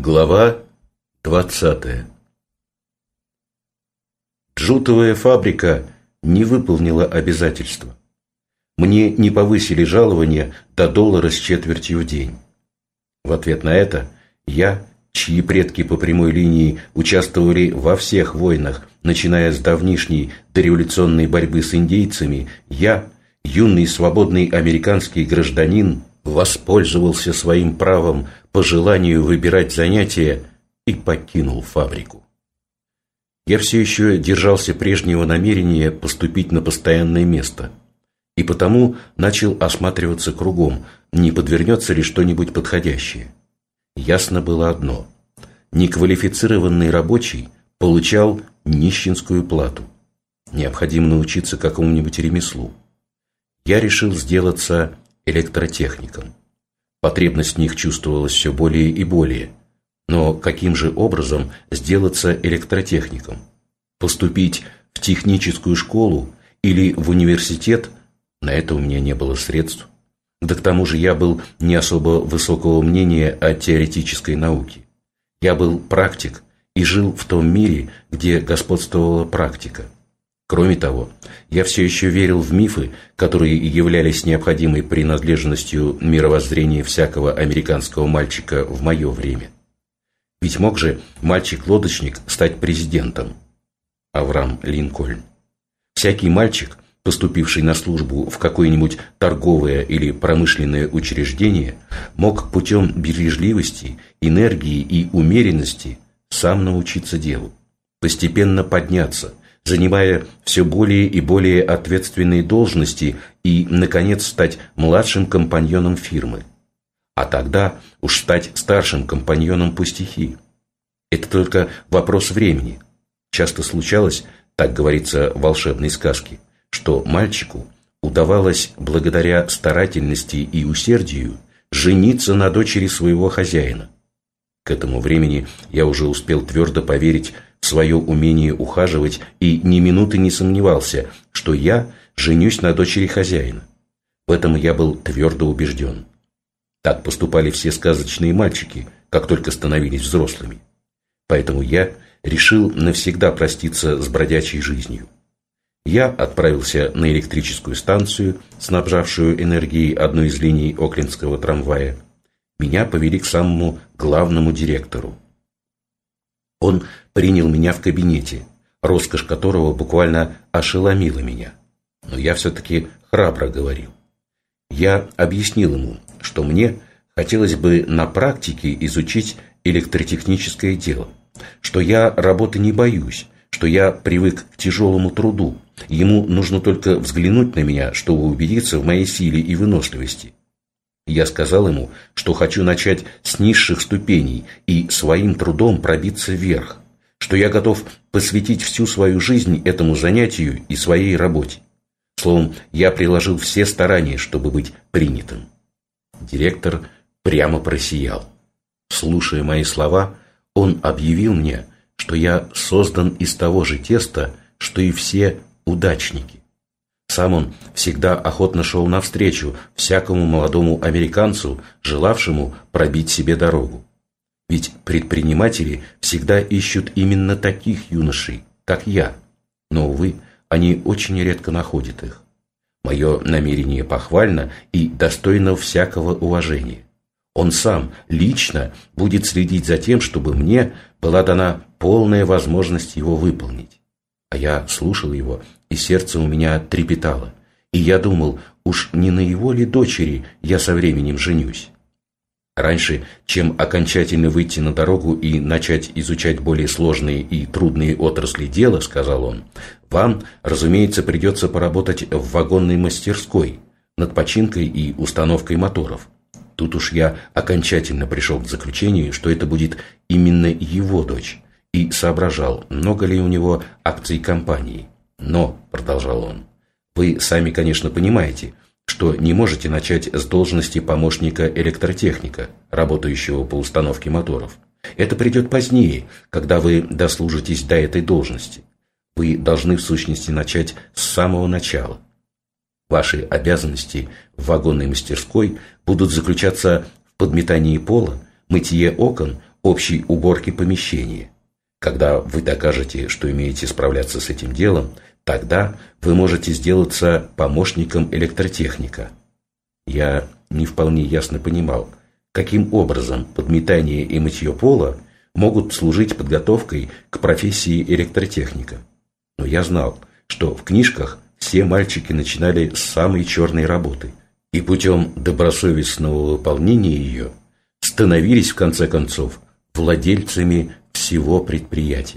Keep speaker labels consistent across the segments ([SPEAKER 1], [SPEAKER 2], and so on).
[SPEAKER 1] Глава 20. Джутовая фабрика не выполнила обязательства. Мне не повысили жалование до $1.25 в день. В ответ на это я, чьи предки по прямой линии участвовали во всех войнах, начиная с давнишней дореволюционной борьбы с индейцами, я, юный свободный американский гражданин, воспользовался своим правом по желанию выбирать занятия и покинул фабрику. Я все еще держался прежнего намерения поступить на постоянное место, и потому начал осматриваться кругом, не подвернется ли что-нибудь подходящее. Ясно было одно: неквалифицированный рабочий получал нищенскую плату. Необходимо научиться какому-нибудь ремеслу. Я решил сделаться электротехником. Потребность в них чувствовалась все более и более. Но каким же образом сделаться электротехником? Поступить в техническую школу или в университет? На это у меня не было средств. Да к тому же я был не особо высокого мнения о теоретической науке. Я был практик и жил в том мире, где господствовала практика. Кроме того, я все еще верил в мифы, которые являлись необходимой принадлежностью мировоззрения всякого американского мальчика в мое время. Ведь мог же мальчик-лодочник стать президентом? Авраам Линкольн. Всякий мальчик, поступивший на службу в какое-нибудь торговое или промышленное учреждение, мог путем бережливости, энергии и умеренности сам научиться делу, постепенно подняться, занимая все более и более ответственные должности и, наконец, стать младшим компаньоном фирмы. А тогда уж стать старшим компаньоном пустяки. Это только вопрос времени. Часто случалось, так говорится в волшебной сказке, что мальчику удавалось, благодаря старательности и усердию, жениться на дочери своего хозяина. К этому времени я уже успел твердо поверить в свое умение ухаживать и ни минуты не сомневался, что я женюсь на дочери хозяина. В этом я был твердо убежден. Так поступали все сказочные мальчики, как только становились взрослыми. Поэтому я решил навсегда проститься с бродячей жизнью. Я отправился на электрическую станцию, снабжавшую энергией одну из линий оклендского трамвая. Меня повели к самому главному директору. Он принял меня в кабинете, роскошь которого буквально ошеломила меня. Но я все-таки храбро говорил. Я объяснил ему, что мне хотелось бы на практике изучить электротехническое дело, что я работы не боюсь, что я привык к тяжелому труду, ему нужно только взглянуть на меня, чтобы убедиться в моей силе и выносливости. Я сказал ему, что хочу начать с низших ступеней и своим трудом пробиться вверх, что я готов посвятить всю свою жизнь этому занятию и своей работе. Словом, я приложил все старания, чтобы быть принятым. Директор прямо просиял. Слушая мои слова, он объявил мне, что я создан из того же теста, что и все удачники. Сам он всегда охотно шел навстречу всякому молодому американцу, желавшему пробить себе дорогу. Ведь предприниматели всегда ищут именно таких юношей, как я. Но, увы, они очень редко находят их. Мое намерение похвально и достойно всякого уважения. Он сам лично будет следить за тем, чтобы мне была дана полная возможность его выполнить. А я слушал его, и сердце у меня трепетало. И я думал, уж не на его ли дочери я со временем женюсь? Раньше, чем окончательно выйти на дорогу и начать изучать более сложные и трудные отрасли дела, сказал он, вам, разумеется, придется поработать в вагонной мастерской над починкой и установкой моторов. Тут уж я окончательно пришел к заключению, что это будет именно его дочь, и соображал, много ли у него акций компании. Но, продолжал он, вы сами, конечно, понимаете, что не можете начать с должности помощника электротехника, работающего по установке моторов. Это придет позднее, когда вы дослужитесь до этой должности. Вы должны в сущности начать с самого начала. Ваши обязанности в вагонной мастерской будут заключаться в подметании пола, мытье окон, общей уборки помещения. Когда вы докажете, что умеете справляться с этим делом, тогда вы можете сделаться помощником электротехника. Я не вполне ясно понимал, каким образом подметание и мытье пола могут служить подготовкой к профессии электротехника. Но я знал, что в книжках все мальчики начинали с самой черной работы и путем добросовестного выполнения ее становились, в конце концов, владельцами всего предприятия.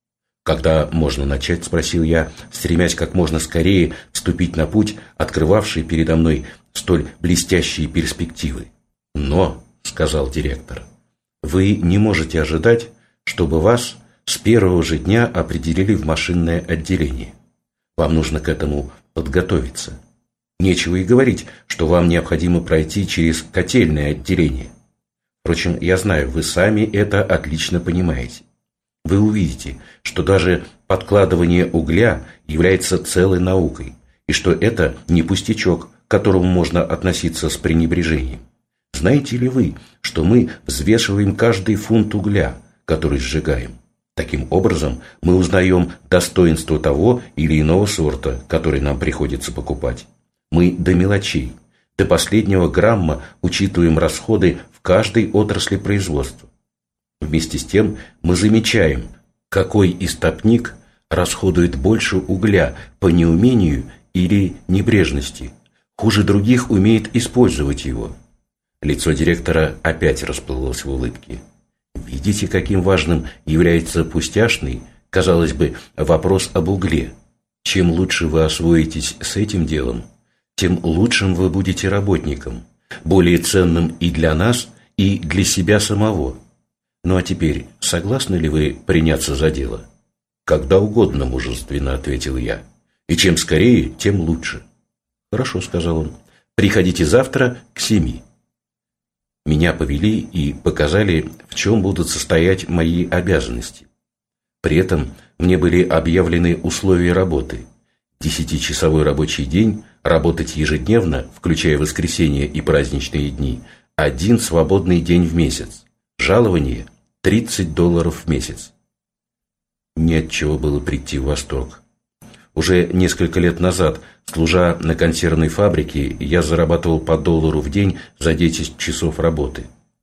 [SPEAKER 1] «Когда можно начать?» – спросил я, стремясь как можно скорее вступить на путь, открывавший передо мной столь блестящие перспективы. «Но», – сказал директор, – «вы не можете ожидать, чтобы вас с первого же дня определили в машинное отделение. Вам нужно к этому подготовиться. Нечего и говорить, что вам необходимо пройти через котельное отделение. Впрочем, я знаю, вы сами это отлично понимаете. Вы увидите, что даже подкладывание угля является целой наукой, и что это не пустячок, к которому можно относиться с пренебрежением. Знаете ли вы, что мы взвешиваем каждый фунт угля, который сжигаем? Таким образом, мы узнаем достоинство того или иного сорта, который нам приходится покупать. Мы до мелочей, до последнего грамма учитываем расходы в каждой отрасли производства. Вместе с тем мы замечаем, какой истопник расходует больше угля по неумению или небрежности, хуже других умеет использовать его. Лицо директора опять расплылось в улыбке. Видите, каким важным является пустяшный, казалось бы, вопрос об угле. Чем лучше вы освоитесь с этим делом, тем лучшим вы будете работником, более ценным и для нас, и для себя самого. Ну а теперь, согласны ли вы приняться за дело? Когда угодно, мужественно ответил я. И чем скорее, тем лучше. Хорошо, сказал он. Приходите завтра к 7. Меня повели и показали, в чем будут состоять мои обязанности. При этом мне были объявлены условия работы. 10-часовой рабочий день, работать ежедневно, включая воскресенье и праздничные дни, 1 свободный день в месяц. Жалование $30 в месяц. Не от чего было прийти в восторг. Уже несколько лет назад, служа на консервной фабрике, я зарабатывал по $1 в день за 10 часов работы.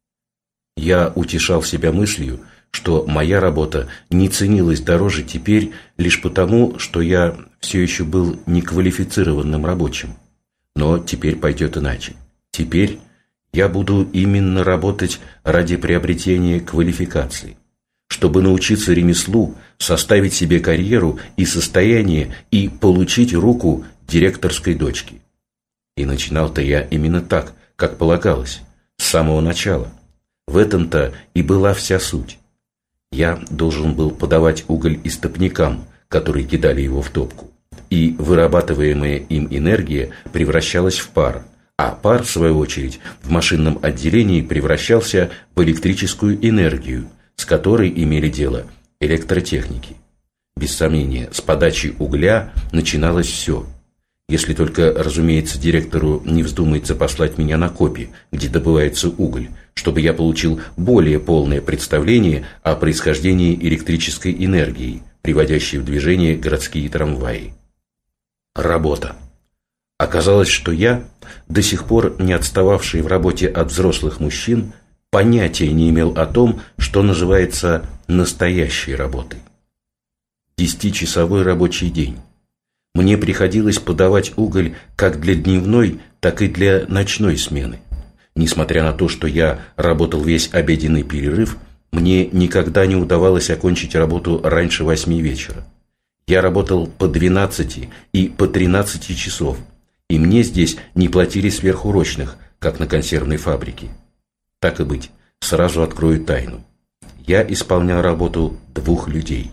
[SPEAKER 1] Я утешал себя мыслью, что моя работа не ценилась дороже теперь лишь потому, что я все еще был неквалифицированным рабочим. Но теперь пойдет иначе. Теперь я буду именно работать ради приобретения квалификации, чтобы научиться ремеслу, составить себе карьеру и состояние и получить руку директорской дочки. И начинал-то я именно так, как полагалось, с самого начала. В этом-то и была вся суть. Я должен был подавать уголь истопникам, которые кидали его в топку, и вырабатываемая им энергия превращалась в пар, а пар, в свою очередь, в машинном отделении превращался в электрическую энергию, с которой имели дело электротехники. Без сомнения, с подачи угля начиналось все. Если только, разумеется, директору не вздумается послать меня на копи, где добывается уголь, чтобы я получил более полное представление о происхождении электрической энергии, приводящей в движение городские трамваи. Работа. Оказалось, что я, до сих пор не отстававший в работе от взрослых мужчин, понятия не имел о том, что называется настоящей работой. 10-часовой рабочий день. Мне приходилось подавать уголь как для дневной, так и для ночной смены. Несмотря на то, что я работал весь обеденный перерыв, мне никогда не удавалось окончить работу раньше 8 вечера. Я работал по 12 и по 13 часов, и мне здесь не платили сверхурочных, как на консервной фабрике. Так и быть, сразу открою тайну. Я исполнял работу 2 людей.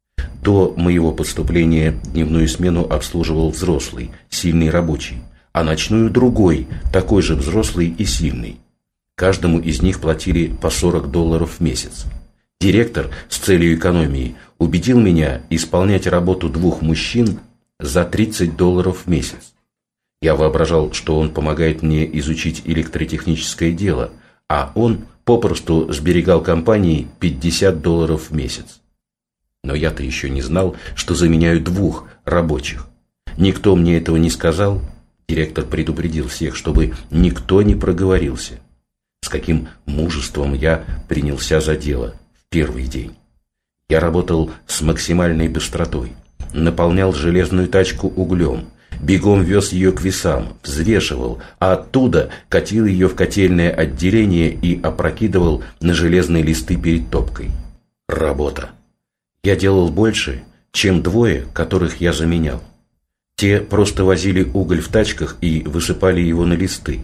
[SPEAKER 1] До моего поступления дневную смену обслуживал взрослый, сильный рабочий, а ночную другой, такой же взрослый и сильный. Каждому из них платили по $40 в месяц. Директор с целью экономии убедил меня исполнять работу 2 мужчин за $30 в месяц. Я воображал, что он помогает мне изучить электротехническое дело, а он попросту сберегал компании $50 в месяц. Но я-то еще не знал, что заменяю 2 рабочих. Никто мне этого не сказал. Директор предупредил всех, чтобы никто не проговорился. С каким мужеством я принялся за дело в первый день. Я работал с максимальной быстротой, наполнял железную тачку углем, бегом вез ее к весам, взвешивал, а оттуда катил ее в котельное отделение и опрокидывал на железные листы перед топкой. Работа. Я делал больше, чем 2, которых я заменял. Те просто возили уголь в тачках и высыпали его на листы.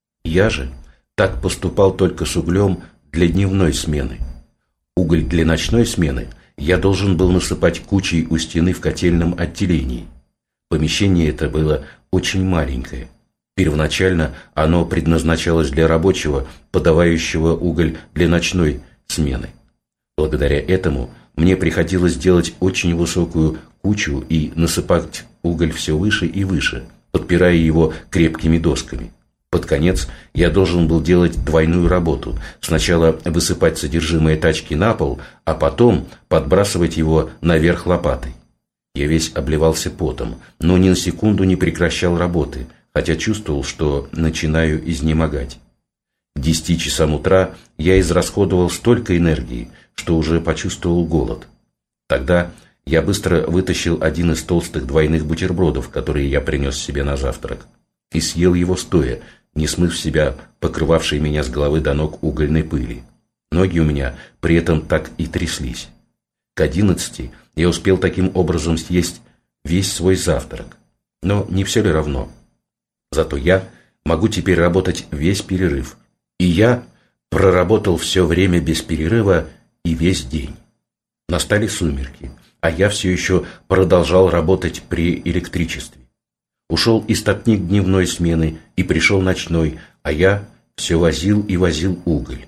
[SPEAKER 1] Я же так поступал только с углем для дневной смены. Уголь для ночной смены я должен был насыпать кучей у стены в котельном отделении. Помещение это было очень маленькое. Первоначально оно предназначалось для рабочего, подавающего уголь для ночной смены. Благодаря этому мне приходилось делать очень высокую кучу и насыпать уголь все выше и выше, подпирая его крепкими досками. Под конец я должен был делать двойную работу. Сначала высыпать содержимое тачки на пол, а потом подбрасывать его наверх лопатой. Я весь обливался потом, но ни на секунду не прекращал работы, хотя чувствовал, что начинаю изнемогать. К 10 часам утра я израсходовал столько энергии, что уже почувствовал голод. Тогда я быстро вытащил один из толстых двойных бутербродов, которые я принес себе на завтрак, и съел его стоя, не смыв в себя покрывавшей меня с головы до ног угольной пыли. Ноги у меня при этом так и тряслись. К 11 я успел таким образом съесть весь свой завтрак. Но не все ли равно? Зато я могу теперь работать весь перерыв. И я проработал все время без перерыва и весь день. Настали сумерки, а я все еще продолжал работать при электричестве. Ушел из стопник дневной смены и пришел ночной, а я все возил и возил уголь.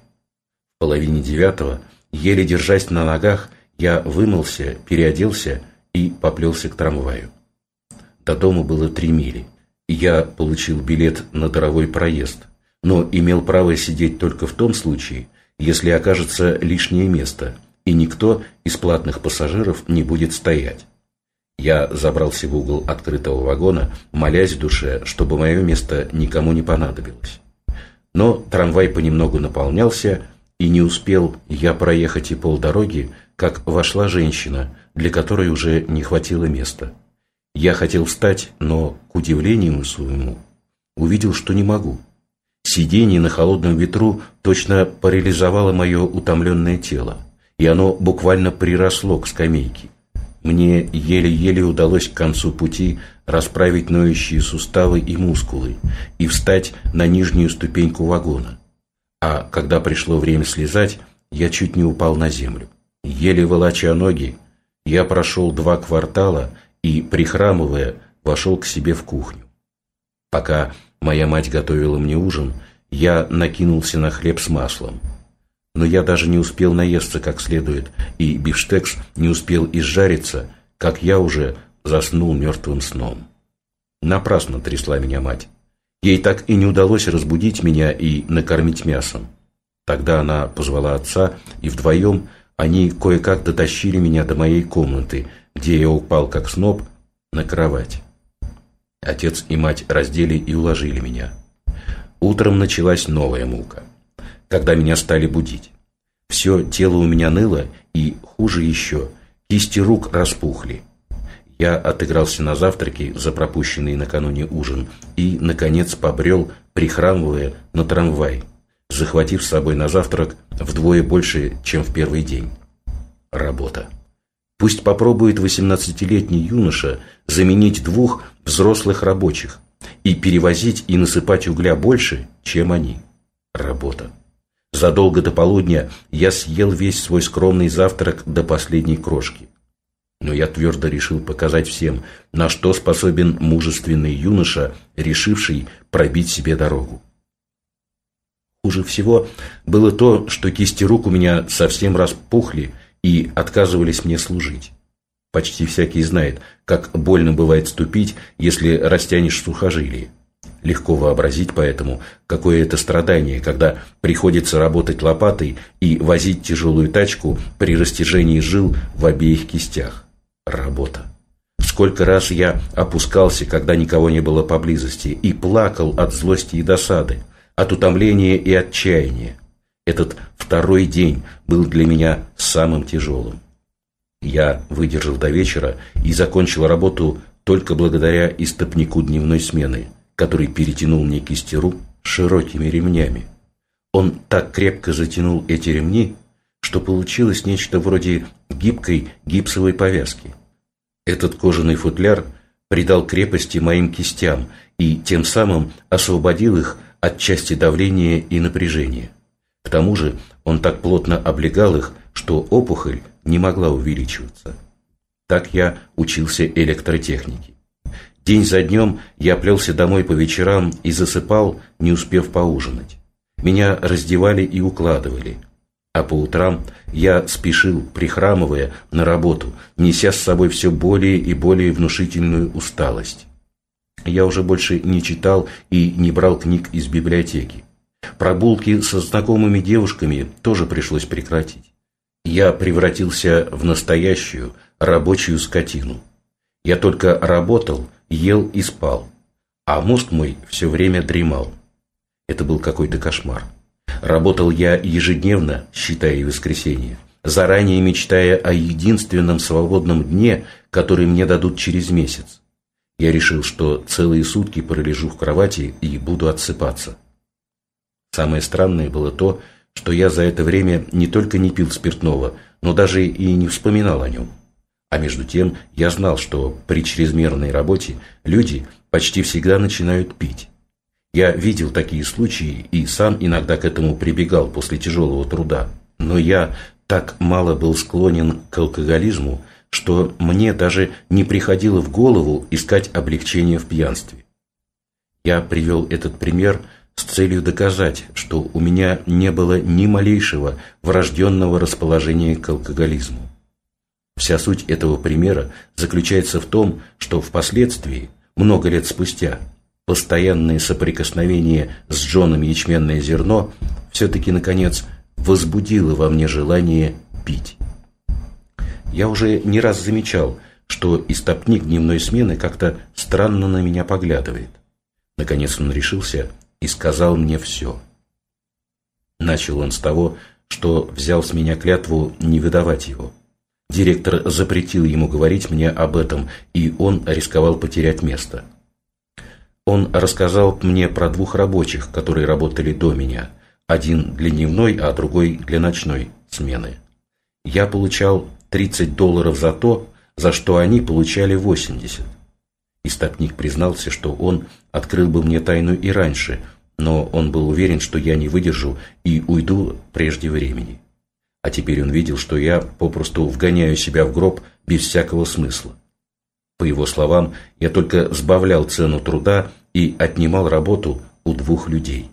[SPEAKER 1] В 8:30, еле держась на ногах, я вымылся, переоделся и поплелся к трамваю. До дома было 3 мили. Я получил билет на дорогой проезд, но имел право сидеть только в том случае, если окажется лишнее место, и никто из платных пассажиров не будет стоять. Я забрался в угол открытого вагона, молясь в душе, чтобы мое место никому не понадобилось. Но трамвай понемногу наполнялся, и не успел я проехать и полдороги, как вошла женщина, для которой уже не хватило места. Я хотел встать, но, к удивлению своему, увидел, что не могу. Сиденье на холодном ветру точно парализовало мое утомленное тело, и оно буквально приросло к скамейке. Мне еле-еле удалось к концу пути расправить ноющие суставы и мускулы и встать на нижнюю ступеньку вагона. А когда пришло время слезать, я чуть не упал на землю. Еле волоча ноги, я прошел 2 квартала и, прихрамывая, вошел к себе в кухню. Пока моя мать готовила мне ужин, я накинулся на хлеб с маслом. Но я даже не успел наесться как следует, и бифштекс не успел изжариться, как я уже заснул мертвым сном. Напрасно трясла меня мать. Ей так и не удалось разбудить меня и накормить мясом. Тогда она позвала отца, и вдвоем они кое-как дотащили меня до моей комнаты, где я упал как сноп на кровать. Отец и мать раздели и уложили меня. Утром началась новая мука, когда меня стали будить. Все тело у меня ныло, и, хуже еще, кисти рук распухли. Я отыгрался на завтраке за пропущенный накануне ужин и, наконец, побрел, прихрамывая, на трамвай, захватив с собой на завтрак вдвое больше, чем в первый день. Работа. Пусть попробует 18-летний юноша заменить 2 взрослых рабочих и перевозить и насыпать угля больше, чем они. Работа. Задолго до полудня я съел весь свой скромный завтрак до последней крошки. Но я твердо решил показать всем, на что способен мужественный юноша, решивший пробить себе дорогу. Хуже всего было то, что кисти рук у меня совсем распухли и отказывались мне служить. Почти всякий знает, как больно бывает ступить, если растянешь сухожилие. легко вообразить поэтому, какое это страдание, когда приходится работать лопатой и возить тяжелую тачку при растяжении жил в обеих кистях. Работа. Сколько раз я опускался, когда никого не было поблизости, и плакал от злости и досады, от утомления и отчаяния. Этот второй день был для меня самым тяжелым. Я выдержал до вечера и закончил работу только благодаря истопнику дневной смены, который перетянул мне кисти рук широкими ремнями. Он так крепко затянул эти ремни, что получилось нечто вроде гибкой гипсовой повязки. Этот кожаный футляр придал крепости моим кистям и тем самым освободил их от части давления и напряжения. К тому же он так плотно облегал их, что опухоль не могла увеличиваться. Так я учился электротехнике. День за днем я плелся домой по вечерам и засыпал, не успев поужинать. Меня раздевали и укладывали. А по утрам я спешил, прихрамывая, на работу, неся с собой все более и более внушительную усталость. Я уже больше не читал и не брал книг из библиотеки. Прогулки со знакомыми девушками тоже пришлось прекратить. Я превратился в настоящую рабочую скотину. Я только работал, ел и спал, а мозг мой все время дремал. Это был какой-то кошмар. Работал я ежедневно, считая и воскресенье, заранее мечтая о единственном свободном дне, который мне дадут через месяц. Я решил, что целые сутки пролежу в кровати и буду отсыпаться. Самое странное было то, что я за это время не только не пил спиртного, но даже и не вспоминал о нем. А между тем я знал, что при чрезмерной работе люди почти всегда начинают пить. Я видел такие случаи и сам иногда к этому прибегал после тяжелого труда. Но я так мало был склонен к алкоголизму, что мне даже не приходило в голову искать облегчение в пьянстве. Я привел этот пример с целью доказать, что у меня не было ни малейшего врожденного расположения к алкоголизму. Вся суть этого примера заключается в том, что впоследствии, много лет спустя, постоянное соприкосновение с джоном ячменное зерно все-таки, наконец, возбудило во мне желание пить. Я уже не раз замечал, что истопник дневной смены как-то странно на меня поглядывает. Наконец он решился и сказал мне все. Начал он с того, что взял с меня клятву не выдавать его. Директор запретил ему говорить мне об этом, и он рисковал потерять место. Он рассказал мне про двух рабочих, которые работали до меня. Один для дневной, а другой для ночной смены. Я получал $30 за то, за что они получали 80. Истопник признался, что он открыл бы мне тайну и раньше, но он был уверен, что я не выдержу и уйду прежде времени. А теперь он видел, что я попросту вгоняю себя в гроб без всякого смысла. По его словам, я только сбавлял цену труда и отнимал работу у двух людей.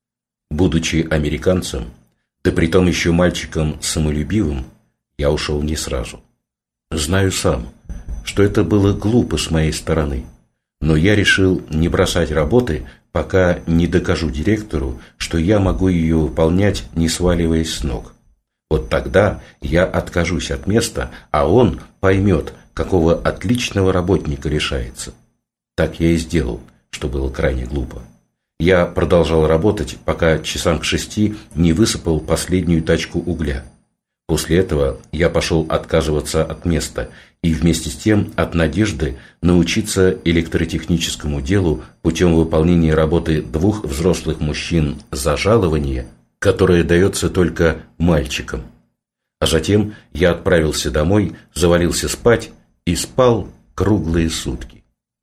[SPEAKER 1] Будучи американцем, да притом еще мальчиком самолюбивым, я ушел не сразу. Знаю сам, что это было глупо с моей стороны, но я решил не бросать работы, пока не докажу директору, что я могу ее выполнять, не сваливаясь с ног. Вот тогда я откажусь от места, а он поймет, какого отличного работника лишается. Так я и сделал, что было крайне глупо. Я продолжал работать, пока часам к 6 не высыпал последнюю тачку угля. После этого я пошел отказываться от места и вместе с тем от надежды научиться электротехническому делу путем выполнения работы двух взрослых мужчин за жалование, которое дается только мальчикам. А затем я отправился домой, завалился спать и спал круглые сутки.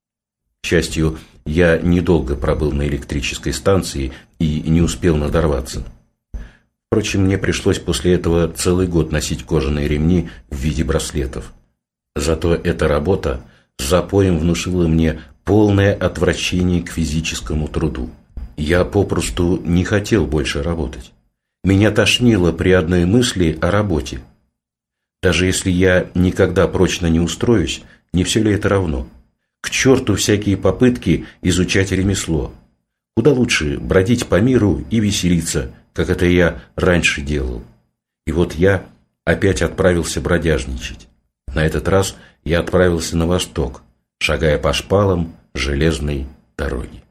[SPEAKER 1] К счастью, я недолго пробыл на электрической станции и не успел надорваться. Впрочем, мне пришлось после этого целый год носить кожаные ремни в виде браслетов. Зато эта работа с запоем внушила мне полное отвращение к физическому труду. Я попросту не хотел больше работать. Меня тошнило при одной мысли о работе. Даже если я никогда прочно не устроюсь, не все ли это равно? К черту всякие попытки изучать ремесло. Куда лучше бродить по миру и веселиться, как это я раньше делал. И вот я опять отправился бродяжничать. На этот раз я отправился на восток, шагая по шпалам железной дороги.